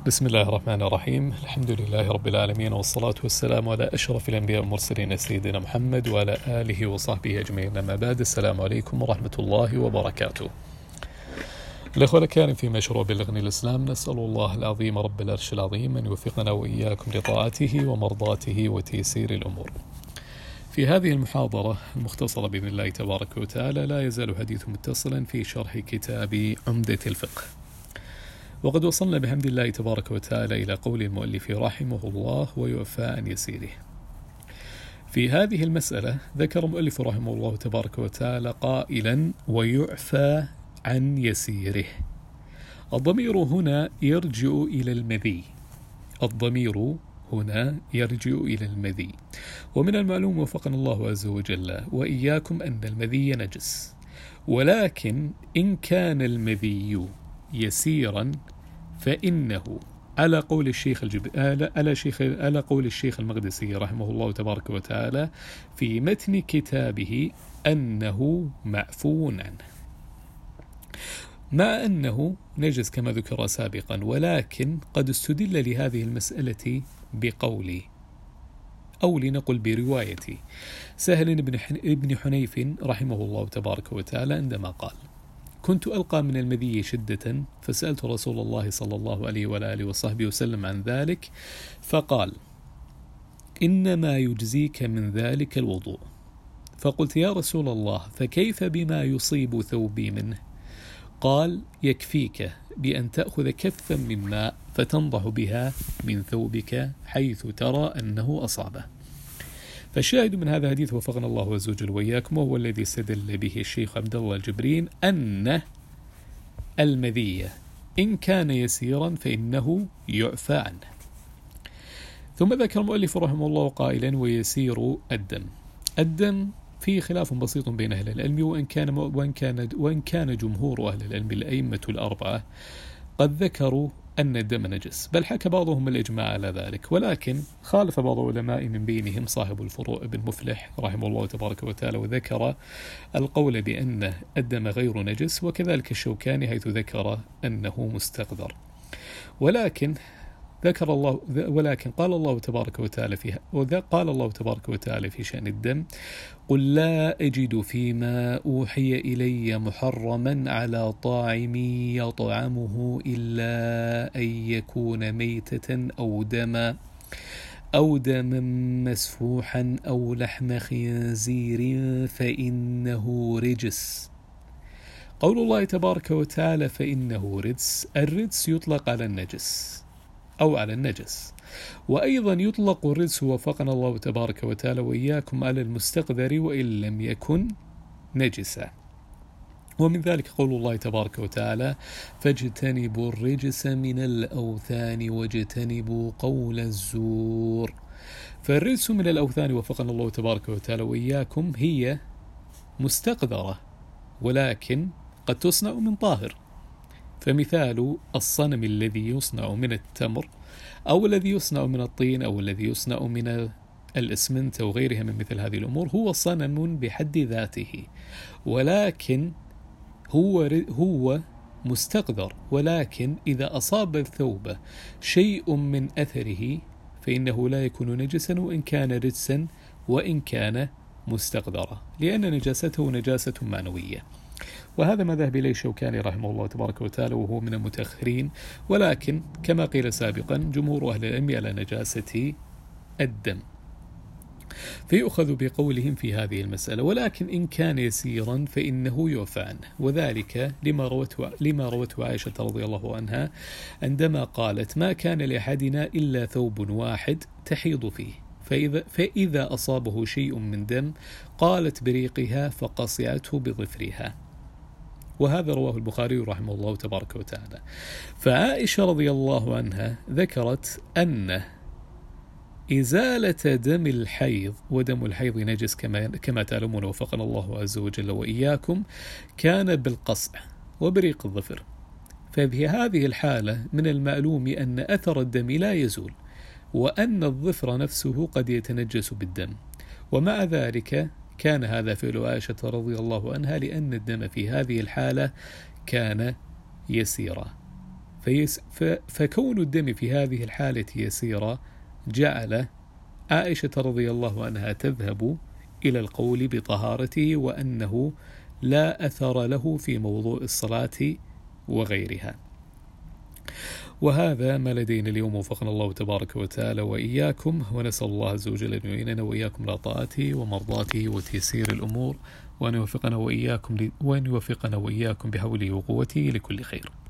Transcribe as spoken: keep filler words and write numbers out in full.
بسم الله الرحمن الرحيم. الحمد لله رب العالمين، والصلاة والسلام على أشرف الأنبياء والمرسلين سيدنا محمد وعلى آله وصحبه أجمعين. أما بعد، السلام عليكم ورحمة الله وبركاته. الأخوة الكرام في مشروع بلغني الإسلام، نسأل الله العظيم رب العرش العظيم أن يوفقنا وإياكم لطاعته ومرضاته وتيسير الأمور. في هذه المحاضرة المختصرة بإذن الله تبارك وتعالى لا يزال حديث متصلا في شرح كتاب عمدة الفقه، وقد وصلنا بحمد الله تبارك وتعالى إلى قول المؤلف رحمه الله: ويعفى عن يسيره. في هذه المسألة ذكر المؤلف رحمه الله تبارك وتعالى قائلا: ويعفى عن يسيره. الضمير هنا يرجع إلى المذي، الضمير هنا يرجع إلى المذي، ومن المعلوم وفقنا الله عز وجل وإياكم أن المذي نجس، ولكن إن كان المذي يسيرا فإنه على قول الشيخ الجب... على شيخ على قول الشيخ المقدسي رحمه الله تبارك وتعالى في متن كتابه أنه معفو عنه، مع أنه نجس كما ذكر سابقا، ولكن قد استدل لهذه المسألة بقولي أو لنقل برواية سهل بن حنيف رحمه الله تبارك وتعالى عندما قال: كنت ألقى من المذي شدة فسألت رسول الله صلى الله عليه وآله وصحبه وسلم عن ذلك، فقال: إنما يجزيك من ذلك الوضوء. فقلت: يا رسول الله، فكيف بما يصيب ثوبي منه؟ قال: يكفيك بأن تأخذ كفا من ماء فتنضح بها من ثوبك حيث ترى أنه أصابه. فالشاهد من هذا الحديث وفقنا الله عز وجل وإياكم، وهو الذي استدل به الشيخ عبد الله الجبرين، أن المذي إن كان يسيرا فإنه يعفى عنه. ثم ذكر المؤلف رحمه الله قائلا: ويسير الدم. الدم فيه خلاف بسيط بين أهل العلم، وإن كان وإن كان وإن كان جمهور أهل العلم الأئمة الأربعة قد ذكروا أن الدم نجس، بل حكى بعضهم الإجماع على ذلك، ولكن خالف بعض العلماء من بينهم صاحب الفروع ابن مفلح رحمه الله تبارك وتعالى، وذكر القول بأن الدم غير نجس، وكذلك الشوكاني حيث ذكر أنه مستقذر. ولكن ذكر الله ولكن قال الله تبارك وتعالى فيها قال الله تبارك وتعالى في شأن الدم: قل لا أجد فيما أوحي إلي محرما على طاعم يطعمه إلا أن يكون ميتة أو دما أو دما مسفوحا أو لحم خنزير فإنه رجس. قول الله تبارك وتعالى فإنه رجس، الرجس يطلق على النجس أو على النجس، وأيضا يطلق الرجس وفقنا الله تبارك وتعالى وإياكم على المستقذر وإن لم يكن نجسا. ومن ذلك قول الله تبارك وتعالى: فاجتنبوا الرجس من الأوثان واجتنبوا قول الزور. فالرجس من الأوثان وفقنا الله تبارك وتعالى وإياكم هي مستقذرة، ولكن قد تصنع من طاهر، فمثال الصنم الذي يصنع من التمر أو الذي يصنع من الطين أو الذي يصنع من الإسمنت أو غيرها من مثل هذه الأمور هو صنم بحد ذاته، ولكن هو هو مستقذر، ولكن إذا أصاب الثوب شيء من أثره فإنه لا يكون نجسا وإن كان رجسا وإن كان مستقذرا، لأن نجاسته نجاسة معنوية. وهذا ما ذهب إليه الشوكاني رحمه الله تبارك وتعالى وهو من المتأخرين، ولكن كما قيل سابقا جمهور أهل العلم على نجاسة الدم، فيؤخذ بقولهم في هذه المسألة. ولكن إن كان يسيرا فإنه يعفى عنه، وذلك لما روته لما روته عائشة رضي الله عنها عندما قالت: ما كان لأحدنا إلا ثوب واحد تحيض فيه، فإذا, فإذا أصابه شيء من دم قالت بريقها فقصعته بظفرها. وهذا رواه البخاري رحمه الله تبارك وتعالى. فعائشة رضي الله عنها ذكرت أن إزالة دم الحيض، ودم الحيض نجس كما, كما تعلمون وفقنا الله عز وجل وإياكم، كان بالقصع وبريق الظفر. ففي هذه الحالة من المعلوم أن أثر الدم لا يزول، وأن الظفر نفسه قد يتنجس بالدم، ومع ذلك كان هذا فعل عائشة رضي الله عنها، لأن الدم في هذه الحالة كان يسيرا. فيس فكون الدم في هذه الحالة يسيرة جعل عائشة رضي الله عنها تذهب إلى القول بطهارته وأنه لا أثر له في موضوع الصلاة وغيرها. وهذا ما لدينا اليوم، وفقنا الله تبارك وتعالى وإياكم، ونسأل الله عز وجل أن يعيننا وإياكم على طاعته ومرضاته وتيسير الأمور، وأن يوفقنا وإياكم وأن يوفقنا وإياكم بحوله وقوته لكل خير.